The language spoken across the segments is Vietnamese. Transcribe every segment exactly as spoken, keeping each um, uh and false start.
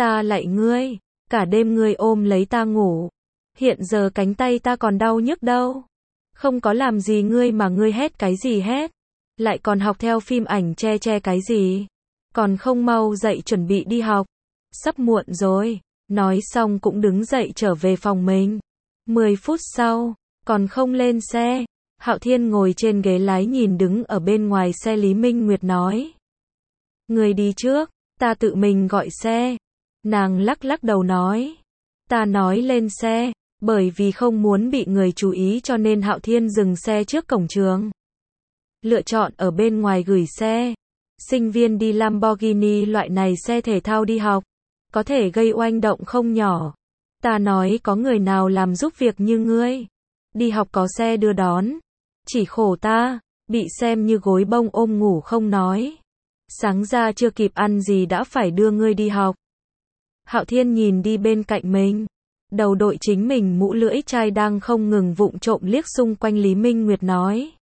Ta lạy ngươi, cả đêm ngươi ôm lấy ta ngủ. Hiện giờ cánh tay ta còn đau nhức đâu. Không có làm gì ngươi mà ngươi hét cái gì hét. Lại còn học theo phim ảnh che che cái gì. Còn không mau dậy chuẩn bị đi học. Sắp muộn rồi. Nói xong cũng đứng dậy trở về phòng mình. Mười phút sau, còn không lên xe. Hạo Thiên ngồi trên ghế lái nhìn đứng ở bên ngoài xe Lý Minh Nguyệt nói. Người đi trước, ta tự mình gọi xe. Nàng lắc lắc đầu nói. Ta nói lên xe, bởi vì không muốn bị người chú ý cho nên Hạo Thiên dừng xe trước cổng trường. Lựa chọn ở bên ngoài gửi xe. Sinh viên đi Lamborghini loại này xe thể thao đi học, có thể gây oanh động không nhỏ. Ta nói có người nào làm giúp việc như ngươi. Đi học có xe đưa đón. Chỉ khổ ta, bị xem như gối bông ôm ngủ không nói. Sáng ra chưa kịp ăn gì đã phải đưa ngươi đi học. Hạo Thiên nhìn đi bên cạnh mình. Đầu đội chính mình mũ lưỡi chai đang không ngừng vụng trộm liếc xung quanh Lý Minh Nguyệt nói.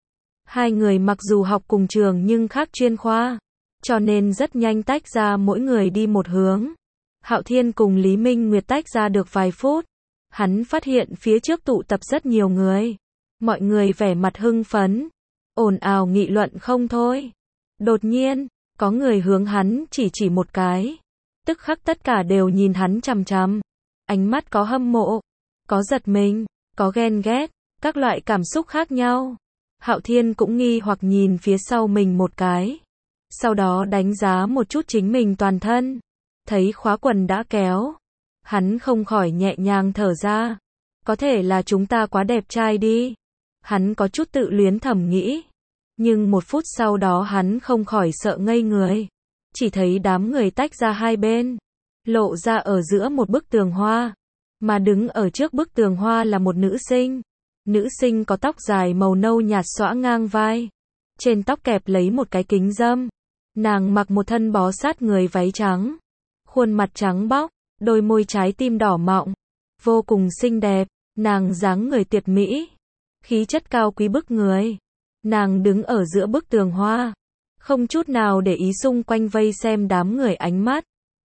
Hai người mặc dù học cùng trường nhưng khác chuyên khoa. Cho nên rất nhanh tách ra mỗi người đi một hướng. Hạo Thiên cùng Lý Minh Nguyệt tách ra được vài phút. Hắn phát hiện phía trước tụ tập rất nhiều người. Mọi người vẻ mặt hưng phấn. Ồn ào nghị luận không thôi. Đột nhiên, có người hướng hắn chỉ chỉ một cái. Tức khắc tất cả đều nhìn hắn chằm chằm. Ánh mắt có hâm mộ, có giật mình, có ghen ghét, các loại cảm xúc khác nhau. Hạo Thiên cũng nghi hoặc nhìn phía sau mình một cái. Sau đó đánh giá một chút chính mình toàn thân. Thấy khóa quần đã kéo. Hắn không khỏi nhẹ nhàng thở ra. Có thể là chúng ta quá đẹp trai đi. Hắn có chút tự luyến thầm nghĩ. Nhưng một phút sau đó hắn không khỏi sợ ngây người. Chỉ thấy đám người tách ra hai bên. Lộ ra ở giữa một bức tường hoa. Mà đứng ở trước bức tường hoa là một nữ sinh. Nữ sinh có tóc dài màu nâu nhạt xõa ngang vai. Trên tóc kẹp lấy một cái kính râm. Nàng mặc một thân bó sát người váy trắng. Khuôn mặt trắng bóc, đôi môi trái tim đỏ mọng. Vô cùng xinh đẹp, nàng dáng người tuyệt mỹ. Khí chất cao quý bức người. Nàng đứng ở giữa bức tường hoa. Không chút nào để ý xung quanh vây xem đám người ánh mắt.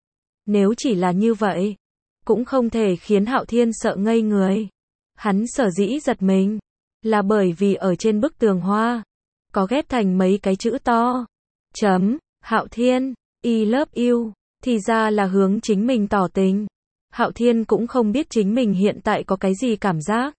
Nếu chỉ là như vậy, cũng không thể khiến Hạo Thiên sợ ngây người. Hắn sở dĩ giật mình, là bởi vì ở trên bức tường hoa, có ghép thành mấy cái chữ to. Chấm, Hạo Thiên, I love you, thì ra là hướng chính mình tỏ tình. Hạo Thiên cũng không biết chính mình hiện tại có cái gì cảm giác.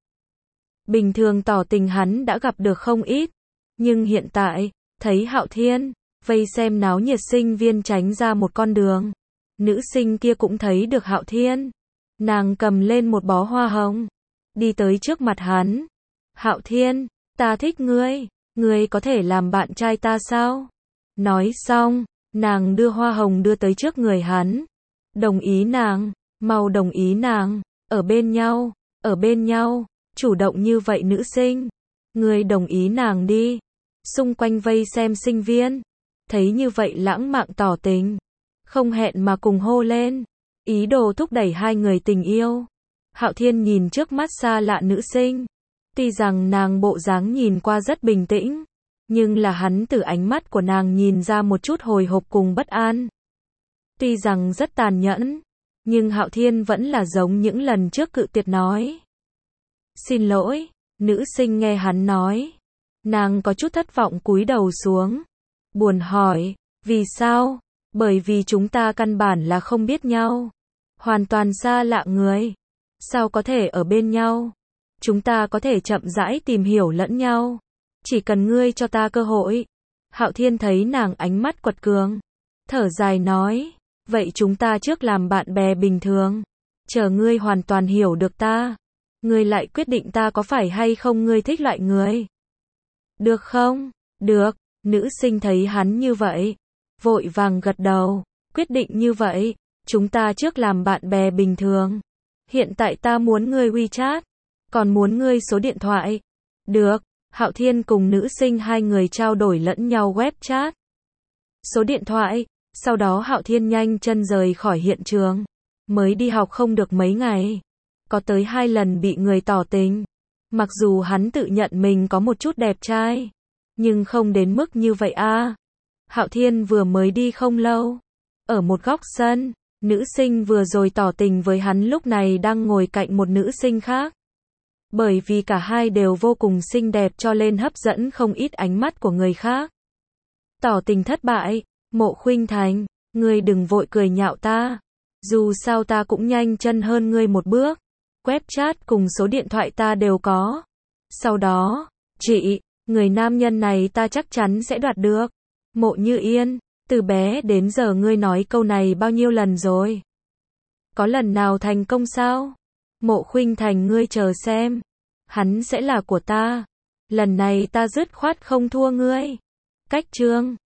Bình thường tỏ tình hắn đã gặp được không ít, nhưng hiện tại, thấy Hạo Thiên, vây xem náo nhiệt sinh viên tránh ra một con đường. Nữ sinh kia cũng thấy được Hạo Thiên. Nàng cầm lên một bó hoa hồng, đi tới trước mặt hắn. Hạo Thiên, ta thích ngươi, ngươi có thể làm bạn trai ta sao? Nói xong, nàng đưa hoa hồng đưa tới trước người hắn. Đồng ý nàng, mau đồng ý nàng, ở bên nhau, ở bên nhau, chủ động như vậy nữ sinh. Ngươi đồng ý nàng đi. Xung quanh vây xem sinh viên, thấy như vậy lãng mạn tỏ tình. Không hẹn mà cùng hô lên. Ý đồ thúc đẩy hai người tình yêu. Hạo Thiên nhìn trước mắt xa lạ nữ sinh. Tuy rằng nàng bộ dáng nhìn qua rất bình tĩnh, nhưng là hắn từ ánh mắt của nàng nhìn ra một chút hồi hộp cùng bất an. Tuy rằng rất tàn nhẫn, nhưng Hạo Thiên vẫn là giống những lần trước cự tuyệt nói. Xin lỗi, nữ sinh nghe hắn nói. Nàng có chút thất vọng cúi đầu xuống. Buồn hỏi, vì sao? Bởi vì chúng ta căn bản là không biết nhau. Hoàn toàn xa lạ người. Sao có thể ở bên nhau? Chúng ta có thể chậm rãi tìm hiểu lẫn nhau. Chỉ cần ngươi cho ta cơ hội. Hạo Thiên thấy nàng ánh mắt quật cường. Thở dài nói. Vậy chúng ta trước làm bạn bè bình thường. Chờ ngươi hoàn toàn hiểu được ta. Ngươi lại quyết định ta có phải hay không ngươi thích loại người. Được không? Được. Nữ sinh thấy hắn như vậy. Vội vàng gật đầu. Quyết định như vậy. Chúng ta trước làm bạn bè bình thường. Hiện tại ta muốn ngươi WeChat. Còn muốn ngươi số điện thoại. Được. Hạo Thiên cùng nữ sinh hai người trao đổi lẫn nhau web chat. Số điện thoại. Sau đó Hạo Thiên nhanh chân rời khỏi hiện trường. Mới đi học không được mấy ngày. Có tới hai lần bị người tỏ tình. Mặc dù hắn tự nhận mình có một chút đẹp trai. Nhưng không đến mức như vậy a. Hạo Thiên vừa mới đi không lâu. Ở một góc sân. Nữ sinh vừa rồi tỏ tình với hắn lúc này đang ngồi cạnh một nữ sinh khác. Bởi vì cả hai đều vô cùng xinh đẹp cho nên hấp dẫn không ít ánh mắt của người khác. Tỏ tình thất bại, Mộ Khuynh Thành, ngươi đừng vội cười nhạo ta. Dù sao ta cũng nhanh chân hơn ngươi một bước. Web chat cùng số điện thoại ta đều có. Sau đó, chị, người nam nhân này ta chắc chắn sẽ đoạt được. Mộ Như Yên, từ bé đến giờ ngươi nói câu này bao nhiêu lần rồi? Có lần nào thành công sao? Mộ Khuynh Thành ngươi chờ xem. Hắn sẽ là của ta. Lần này ta dứt khoát không thua ngươi. Cách chương